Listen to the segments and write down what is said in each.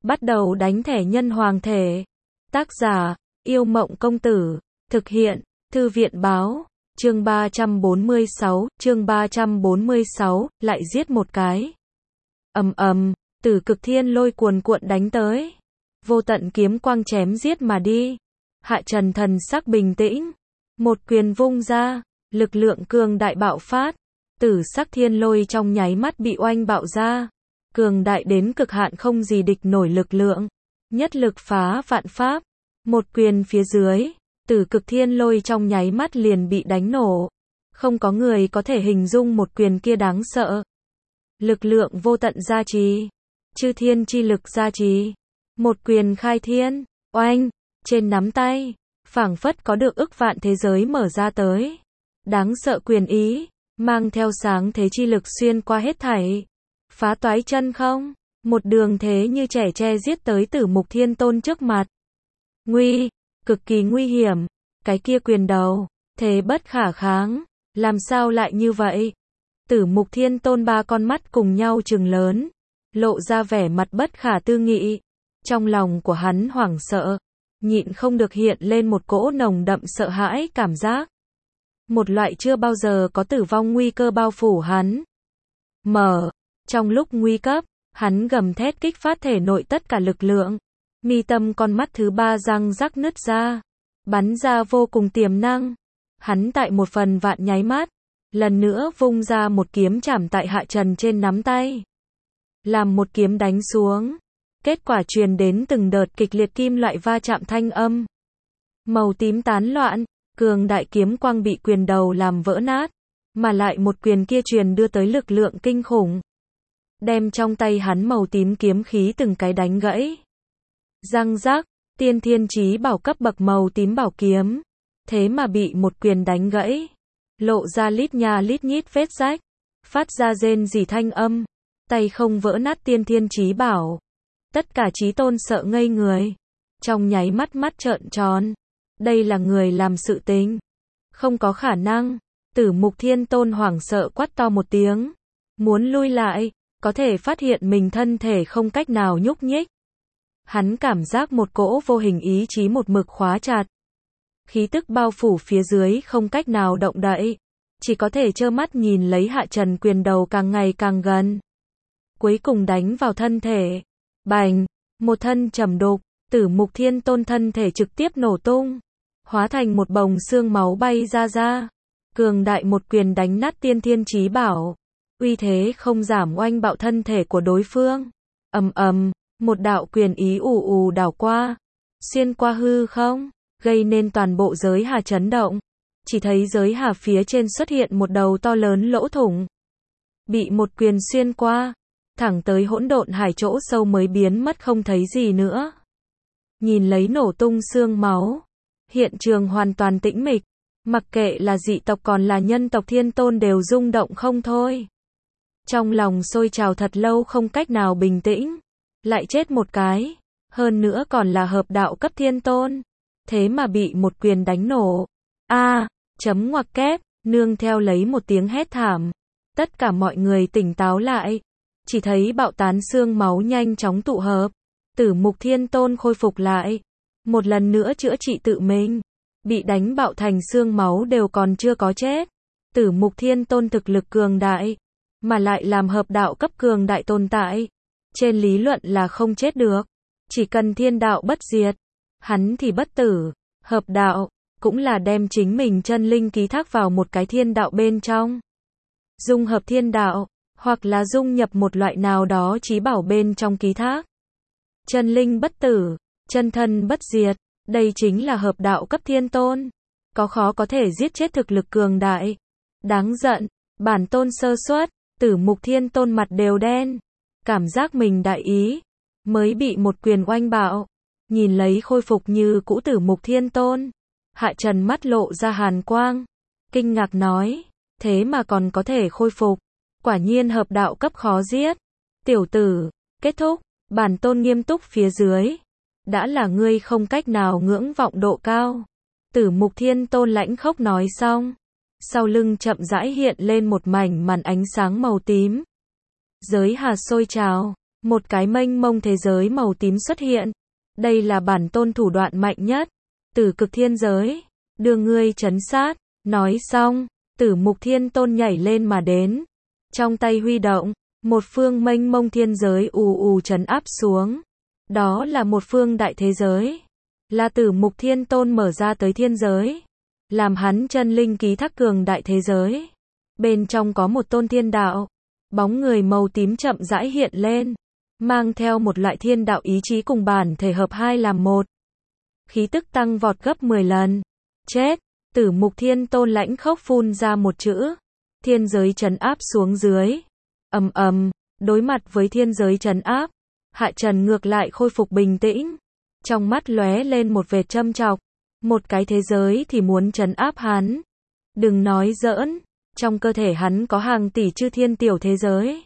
Bắt đầu đánh thẻ nhân hoàng thể. Tác giả, Yêu Mộng Công Tử. Thực hiện, Thư viện Báo. Chương 346, lại giết một cái. Tử Cực Thiên Lôi cuồn cuộn đánh tới. Vô tận kiếm quang chém giết mà đi. Hạ Trần thần sắc bình tĩnh. Một quyền vung ra, lực lượng cường đại bạo phát. Tử sắc thiên lôi trong nháy mắt bị oanh bạo ra. Cường đại đến cực hạn không gì địch nổi lực lượng. Nhất lực phá vạn pháp. Một quyền phía dưới, Tử Cực Thiên Lôi trong nháy mắt liền bị đánh nổ. Không có người có thể hình dung một quyền kia đáng sợ. Lực lượng vô tận gia trì. Chư thiên chi lực gia trì. Một quyền khai thiên, oanh, trên nắm tay, phảng phất có được ức vạn thế giới mở ra tới. Đáng sợ quyền ý, mang theo sáng thế chi lực xuyên qua hết thảy. Phá toái chân không, một đường thế như trẻ tre giết tới Tử Mục Thiên Tôn trước mặt. Cực kỳ nguy hiểm, cái kia quyền đầu, thế bất khả kháng, làm sao lại như vậy? Tử Mục Thiên Tôn ba con mắt cùng nhau trừng lớn, lộ ra vẻ mặt bất khả tư nghị. Trong lòng của hắn hoảng sợ, nhịn không được hiện lên một cỗ nồng đậm sợ hãi cảm giác. Một loại chưa bao giờ có tử vong nguy cơ bao phủ hắn. Trong lúc nguy cấp, hắn gầm thét kích phát thể nội tất cả lực lượng. Mi tâm con mắt thứ ba răng rắc nứt ra, bắn ra vô cùng tiềm năng. Hắn tại một phần vạn nháy mắt, lần nữa vung ra một kiếm chảm tại Hạ Trần trên nắm tay. Làm một kiếm đánh xuống, kết quả truyền đến từng đợt kịch liệt kim loại va chạm thanh âm. Màu tím tán loạn, cường đại kiếm quang bị quyền đầu làm vỡ nát, mà lại một quyền kia truyền đưa tới lực lượng kinh khủng. Đem trong tay hắn màu tím kiếm khí từng cái đánh gãy. Răng rắc, tiên thiên chí bảo cấp bậc màu tím bảo kiếm, thế mà bị một quyền đánh gãy, lộ ra lít nha lít nhít vết rách, phát ra rên rỉ thanh âm, tay không vỡ nát tiên thiên chí bảo. Tất cả chí tôn sợ ngây người, trong nháy mắt mắt trợn tròn, đây là người làm sự tình, không có khả năng. Tử Mục Thiên Tôn hoảng sợ quát to một tiếng, muốn lui lại, có thể phát hiện mình thân thể không cách nào nhúc nhích. Hắn cảm giác một cỗ vô hình ý chí một mực khóa chặt. Khí tức bao phủ phía dưới không cách nào động đậy. Chỉ có thể trơ mắt nhìn lấy Hạ Trần quyền đầu càng ngày càng gần. Cuối cùng đánh vào thân thể. Bành! Một thân trầm đục, Tử Mục Thiên Tôn thân thể trực tiếp nổ tung. Hóa thành một bồng xương máu bay ra. Cường đại một quyền đánh nát tiên thiên chí bảo. Uy thế không giảm oanh bạo thân thể của đối phương. Một đạo quyền ý ù ù đảo qua, xuyên qua hư không, gây nên toàn bộ giới hà chấn động. Chỉ thấy giới hà phía trên xuất hiện một đầu to lớn lỗ thủng. Bị một quyền xuyên qua, thẳng tới hỗn độn hải chỗ sâu mới biến mất không thấy gì nữa. Nhìn lấy nổ tung xương máu, hiện trường hoàn toàn tĩnh mịch, mặc kệ là dị tộc còn là nhân tộc Thiên Tôn đều rung động không thôi. Trong lòng sôi trào thật lâu không cách nào bình tĩnh. Lại chết một cái, hơn nữa còn là hợp đạo cấp Thiên Tôn, thế mà bị một quyền đánh nổ. Chấm ngoặc kép, nương theo lấy một tiếng hét thảm. Tất cả mọi người tỉnh táo lại, chỉ thấy bạo tán xương máu nhanh chóng tụ hợp. Tử Mục Thiên Tôn khôi phục lại, một lần nữa chữa trị tự mình. Bị đánh bạo thành xương máu đều còn chưa có chết. Tử Mục Thiên Tôn thực lực cường đại, mà lại làm hợp đạo cấp cường đại tồn tại. Trên lý luận là không chết được, chỉ cần thiên đạo bất diệt, hắn thì bất tử. Hợp đạo, cũng là đem chính mình chân linh ký thác vào một cái thiên đạo bên trong. Dung hợp thiên đạo, hoặc là dung nhập một loại nào đó chí bảo bên trong ký thác. Chân linh bất tử, chân thân bất diệt, đây chính là hợp đạo cấp Thiên Tôn. Có khó có thể giết chết thực lực cường đại. Đáng giận, bản tôn sơ suất, Tử Mục Thiên Tôn mặt đều đen. Cảm giác mình đại ý, mới bị một quyền oanh bạo. Nhìn lấy khôi phục như cũ Tử Mục Thiên Tôn, Hạ Trần mắt lộ ra hàn quang, kinh ngạc nói, thế mà còn có thể khôi phục, quả nhiên hợp đạo cấp khó giết. Tiểu tử, kết thúc, bản tôn nghiêm túc phía dưới, đã là ngươi không cách nào ngưỡng vọng độ cao. Tử Mục Thiên Tôn lãnh khốc nói xong, sau lưng chậm rãi hiện lên một mảnh màn ánh sáng màu tím. Giới hà sôi trào, Một cái mênh mông thế giới màu tím xuất hiện. Đây là bản tôn thủ đoạn mạnh nhất. Tử cực thiên giới. Đưa ngươi trấn sát. Nói xong, Tử Mục Thiên Tôn nhảy lên mà đến. Trong tay huy động, một phương mênh mông thiên giới ù ù trấn áp xuống. Đó là một phương đại thế giới. Là Tử Mục Thiên Tôn mở ra tới thiên giới. Làm hắn chân linh ký thác cường đại thế giới. Bên trong có một tôn thiên đạo. Bóng người màu tím chậm rãi hiện lên. Mang theo một loại thiên đạo ý chí cùng bản thể hợp hai làm một. Khí tức tăng vọt gấp 10 lần. Chết! Tử Mục Thiên Tôn lãnh khốc phun ra một chữ. Thiên giới trấn áp xuống dưới. Ầm ầm, đối mặt với thiên giới trấn áp, Hạ Trần ngược lại khôi phục bình tĩnh. Trong mắt lóe lên một vệt châm chọc. Một cái thế giới thì muốn trấn áp hắn. Đừng nói giỡn, trong cơ thể hắn có hàng tỷ chư thiên tiểu thế giới.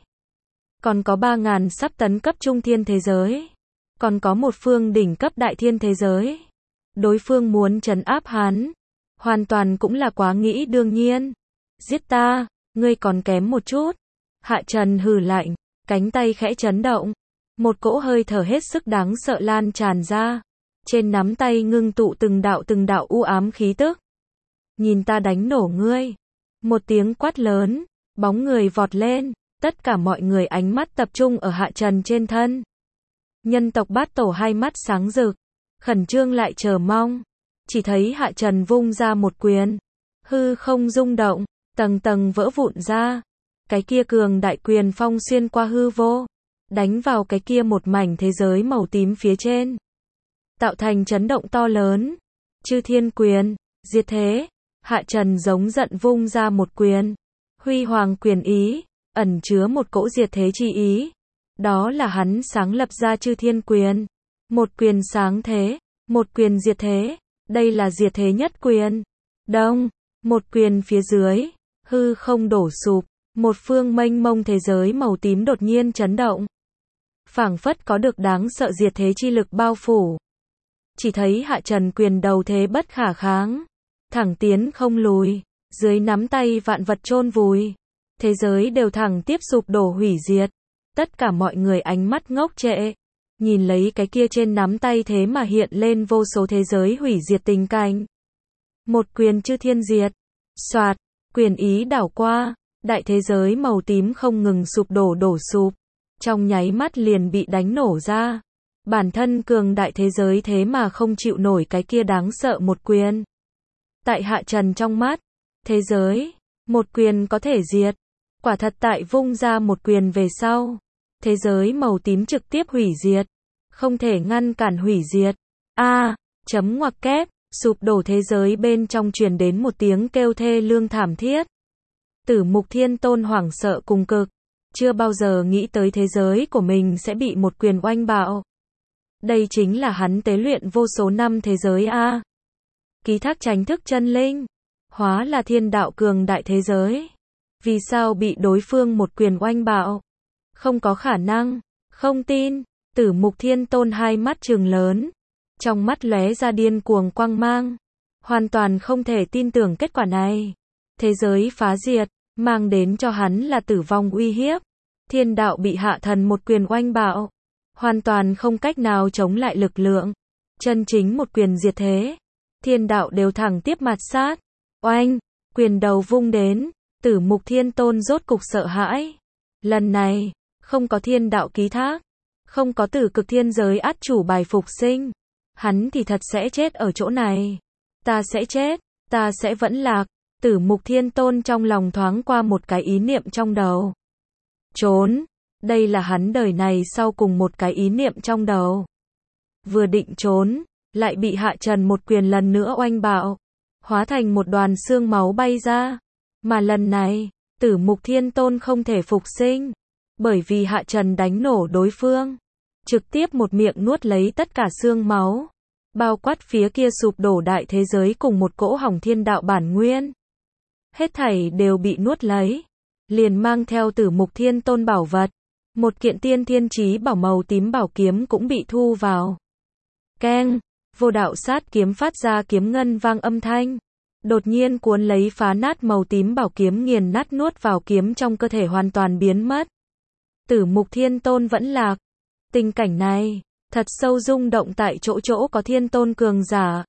Còn có 3.000 sắp tấn cấp trung thiên thế giới. Còn có một phương đỉnh cấp đại thiên thế giới. Đối phương muốn trấn áp hắn. Hoàn toàn cũng là quá nghĩ đương nhiên. Giết ta, ngươi còn kém một chút. Hạ Trần hừ lạnh, cánh tay khẽ chấn động. Một cỗ hơi thở hết sức đáng sợ lan tràn ra. Trên nắm tay ngưng tụ từng đạo u ám khí tức. Nhìn ta đánh nổ ngươi. Một tiếng quát lớn, bóng người vọt lên. Tất cả mọi người ánh mắt tập trung ở Hạ Trần trên thân. Nhân tộc Bát Tổ hai mắt sáng rực, khẩn trương lại chờ mong. Chỉ thấy Hạ Trần vung ra một quyền. Hư không rung động, tầng tầng vỡ vụn ra. Cái kia cường đại quyền phong xuyên qua hư vô. Đánh vào cái kia một mảnh thế giới màu tím phía trên. Tạo thành chấn động to lớn. Chư thiên quyền, diệt thế. Hạ Trần giống giận vung ra một quyền. Huy hoàng quyền ý, ẩn chứa một cỗ diệt thế chi ý. Đó là hắn sáng lập ra chư thiên quyền. Một quyền sáng thế, một quyền diệt thế. Đây là diệt thế nhất quyền. Đông, một quyền phía dưới, hư không đổ sụp, một phương mênh mông thế giới màu tím đột nhiên chấn động. Phảng phất có được đáng sợ diệt thế chi lực bao phủ. Chỉ thấy Hạ Trần quyền đầu thế bất khả kháng, thẳng tiến không lùi, dưới nắm tay vạn vật chôn vùi, thế giới đều thẳng tiếp sụp đổ hủy diệt. Tất cả mọi người ánh mắt ngốc trệ, nhìn lấy cái kia trên nắm tay thế mà hiện lên vô số thế giới hủy diệt tình cảnh. Một quyền chư thiên diệt, soạt, quyền ý đảo qua, đại thế giới màu tím không ngừng sụp đổ sụp, trong nháy mắt liền bị đánh nổ ra. Bản thân cường đại thế giới thế mà không chịu nổi cái kia đáng sợ một quyền. Tại Hạ Trần trong mắt, thế giới, một quyền có thể diệt. Quả thật tại vung ra một quyền về sau, thế giới màu tím trực tiếp hủy diệt, không thể ngăn cản hủy diệt. Chấm ngoặc kép, sụp đổ thế giới bên trong truyền đến một tiếng kêu thê lương thảm thiết. Tử Mục Thiên Tôn hoảng sợ cùng cực, chưa bao giờ nghĩ tới thế giới của mình sẽ bị một quyền oanh bạo. Đây chính là hắn tế luyện vô số năm thế giới a. Ký thác chánh thức chân linh, hóa là thiên đạo cường đại thế giới. Vì sao bị đối phương một quyền oanh bạo? Không có khả năng, không tin. Tử Mục Thiên Tôn hai mắt trừng lớn, trong mắt lóe ra điên cuồng quang mang, hoàn toàn không thể tin tưởng kết quả này. Thế giới phá diệt, mang đến cho hắn là tử vong uy hiếp. Thiên đạo bị hạ thần một quyền oanh bạo, hoàn toàn không cách nào chống lại lực lượng. Chân chính một quyền diệt thế, thiên đạo đều thẳng tiếp mặt sát. Oanh, quyền đầu vung đến, Tử Mục Thiên Tôn rốt cục sợ hãi. Lần này, không có thiên đạo ký thác, không có tử cực thiên giới át chủ bài phục sinh, hắn thì thật sẽ chết ở chỗ này. Ta sẽ chết, ta sẽ vẫn lạc. Tử Mục Thiên Tôn trong lòng thoáng qua một cái ý niệm trong đầu. Trốn, đây là hắn đời này sau cùng một cái ý niệm trong đầu. Vừa định trốn, lại bị Hạ Trần một quyền lần nữa oanh bạo, hóa thành một đoàn xương máu bay ra. Mà lần này, Tử Mục Thiên Tôn không thể phục sinh, bởi vì Hạ Trần đánh nổ đối phương, trực tiếp một miệng nuốt lấy tất cả xương máu, bao quát phía kia sụp đổ đại thế giới cùng một cỗ hỏng thiên đạo bản nguyên. Hết thảy đều bị nuốt lấy, liền mang theo Tử Mục Thiên Tôn bảo vật, một kiện tiên thiên chí bảo màu tím bảo kiếm cũng bị thu vào. Keng, vô đạo sát kiếm phát ra kiếm ngân vang âm thanh, đột nhiên cuốn lấy phá nát màu tím bảo kiếm nghiền nát nuốt vào kiếm trong cơ thể hoàn toàn biến mất. Tử Mục Thiên Tôn vẫn lạc, Tình cảnh này, thật sâu rung động tại chỗ chỗ có thiên tôn cường giả.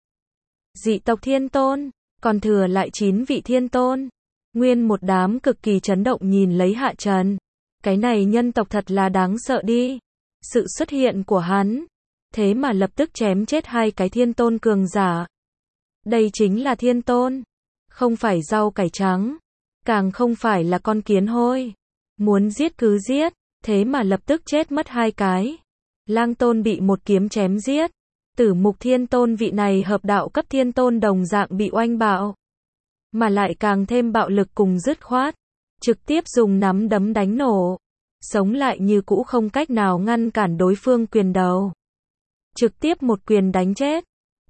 Dị tộc thiên tôn, còn thừa lại 9 vị thiên tôn. Nguyên một đám cực kỳ chấn động nhìn lấy Hạ Trần. Cái này nhân tộc thật là đáng sợ đi. Sự xuất hiện của hắn, thế mà lập tức chém chết 2 cái thiên tôn cường giả. Đây chính là thiên tôn, không phải rau cải trắng, càng không phải là con kiến hôi. Muốn giết cứ giết, thế mà lập tức chết mất 2 cái. Lang tôn bị một kiếm chém giết. Tử Mục thiên tôn vị này hợp đạo cấp thiên tôn đồng dạng bị oanh bạo. Mà lại càng thêm bạo lực cùng dứt khoát. Trực tiếp dùng nắm đấm đánh nổ. Sống lại như cũ không cách nào ngăn cản đối phương quyền đầu. Trực tiếp một quyền đánh chết.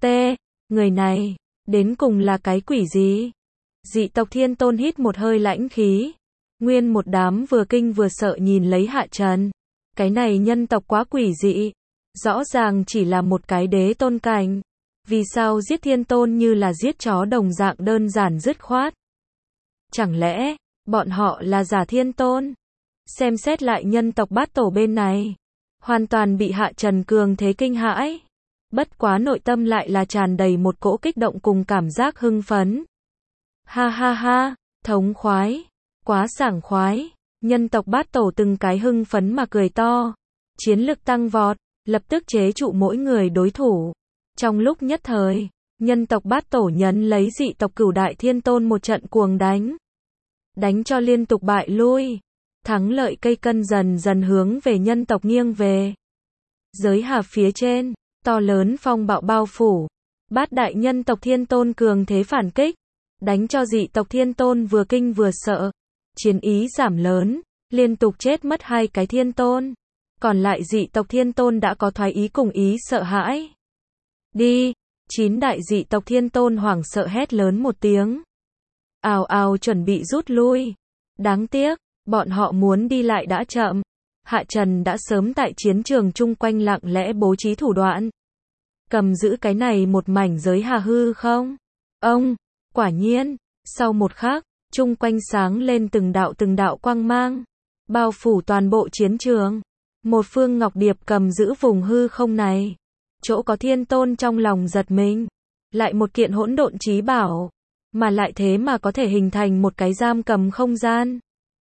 Người này, đến cùng là cái quỷ gì? Dị tộc thiên tôn hít một hơi lãnh khí. Nguyên một đám vừa kinh vừa sợ nhìn lấy Hạ Trần. Cái này nhân tộc quá quỷ dị. Rõ ràng chỉ là một cái đế tôn cảnh. Vì sao giết thiên tôn như là giết chó đồng dạng đơn giản dứt khoát? Chẳng lẽ, bọn họ là giả thiên tôn? Xem xét lại nhân tộc Bát Tổ bên này. Hoàn toàn bị Hạ Trần cường thế kinh hãi. Bất quá nội tâm lại là tràn đầy một cỗ kích động cùng cảm giác hưng phấn. Ha ha ha, thống khoái. Quá sảng khoái. Nhân tộc Bát Tổ từng cái hưng phấn mà cười to. Chiến lực tăng vọt, lập tức chế trụ mỗi người đối thủ. Trong lúc nhất thời, nhân tộc Bát Tổ nhấn lấy dị tộc Cửu Đại Thiên Tôn một trận cuồng đánh. Đánh cho liên tục bại lui. Thắng lợi cây cân dần dần hướng về nhân tộc nghiêng về. Giới hà phía trên, to lớn phong bạo bao phủ. Bát đại nhân tộc Thiên Tôn cường thế phản kích. Đánh cho dị tộc Thiên Tôn vừa kinh vừa sợ. Chiến ý giảm lớn, liên tục chết mất 2 cái Thiên Tôn. Còn lại dị tộc Thiên Tôn đã có thoái ý cùng ý sợ hãi. Đi, 9 đại dị tộc Thiên Tôn hoảng sợ hét lớn một tiếng. Ào ào chuẩn bị rút lui. Đáng tiếc, bọn họ muốn đi lại đã chậm. Hạ Trần đã sớm tại chiến trường chung quanh lặng lẽ bố trí thủ đoạn. Cầm giữ cái này một mảnh giới hà hư không? Quả nhiên, sau một khắc, chung quanh sáng lên từng đạo quang mang. Bao phủ toàn bộ chiến trường. Một phương Ngọc Điệp cầm giữ vùng hư không này. Chỗ có thiên tôn trong lòng giật mình. Lại một kiện hỗn độn chí bảo. Mà lại thế mà có thể hình thành một cái giam cầm không gian.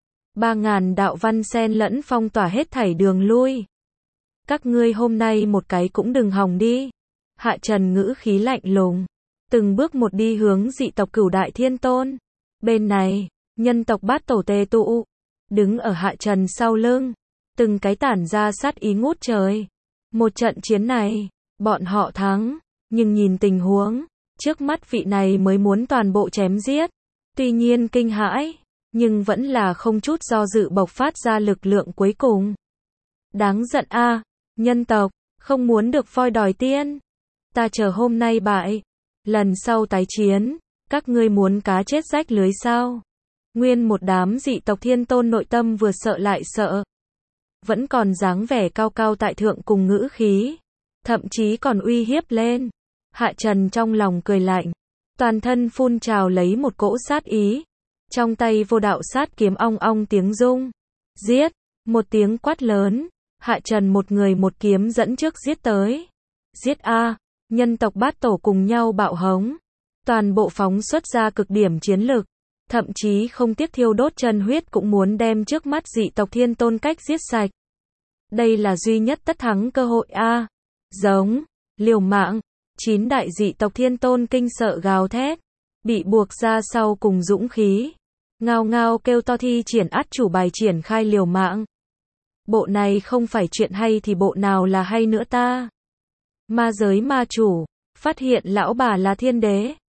3000 đạo văn xen lẫn phong tỏa hết thảy đường lui. Các ngươi hôm nay một cái cũng đừng hòng đi. Hạ Trần ngữ khí lạnh lùng. Từng bước một đi hướng dị tộc Cửu Đại Thiên Tôn. Bên này, nhân tộc Bát Tổ tề tụ. Đứng ở Hạ Trần sau lưng. Từng cái tản ra sát ý ngút trời. Một trận chiến này, bọn họ thắng. Nhưng nhìn tình huống, trước mắt vị này mới muốn toàn bộ chém giết. Tuy nhiên kinh hãi, nhưng vẫn là không chút do dự bộc phát ra lực lượng cuối cùng. Đáng giận a, nhân tộc, không muốn được voi đòi tiên. Ta chờ hôm nay bại. Lần sau tái chiến, các ngươi muốn cá chết rách lưới sao? Nguyên một đám dị tộc Thiên Tôn nội tâm vừa sợ lại sợ. Vẫn còn dáng vẻ cao cao tại thượng cùng ngữ khí. Thậm chí còn uy hiếp lên. Hạ Trần trong lòng cười lạnh. Toàn thân phun trào lấy một cỗ sát ý. Trong tay vô đạo sát kiếm ong ong tiếng rung. Giết! Một tiếng quát lớn. Hạ Trần một người một kiếm dẫn trước giết tới. Giết a! Nhân tộc Bát Tổ cùng nhau bạo hống. Toàn bộ phóng xuất ra cực điểm chiến lực. Thậm chí không tiếc thiêu đốt chân huyết cũng muốn đem trước mắt dị tộc Thiên Tôn cách giết sạch. Đây là duy nhất tất thắng cơ hội a. Giống, liều mạng. 9 đại dị tộc Thiên Tôn kinh sợ gào thét. Bị buộc ra sau cùng dũng khí. Ngao ngao kêu to thi triển át chủ bài triển khai liều mạng. Bộ này không phải chuyện hay thì bộ nào là hay nữa ta? Ma giới ma chủ, phát hiện lão bà là thiên đế.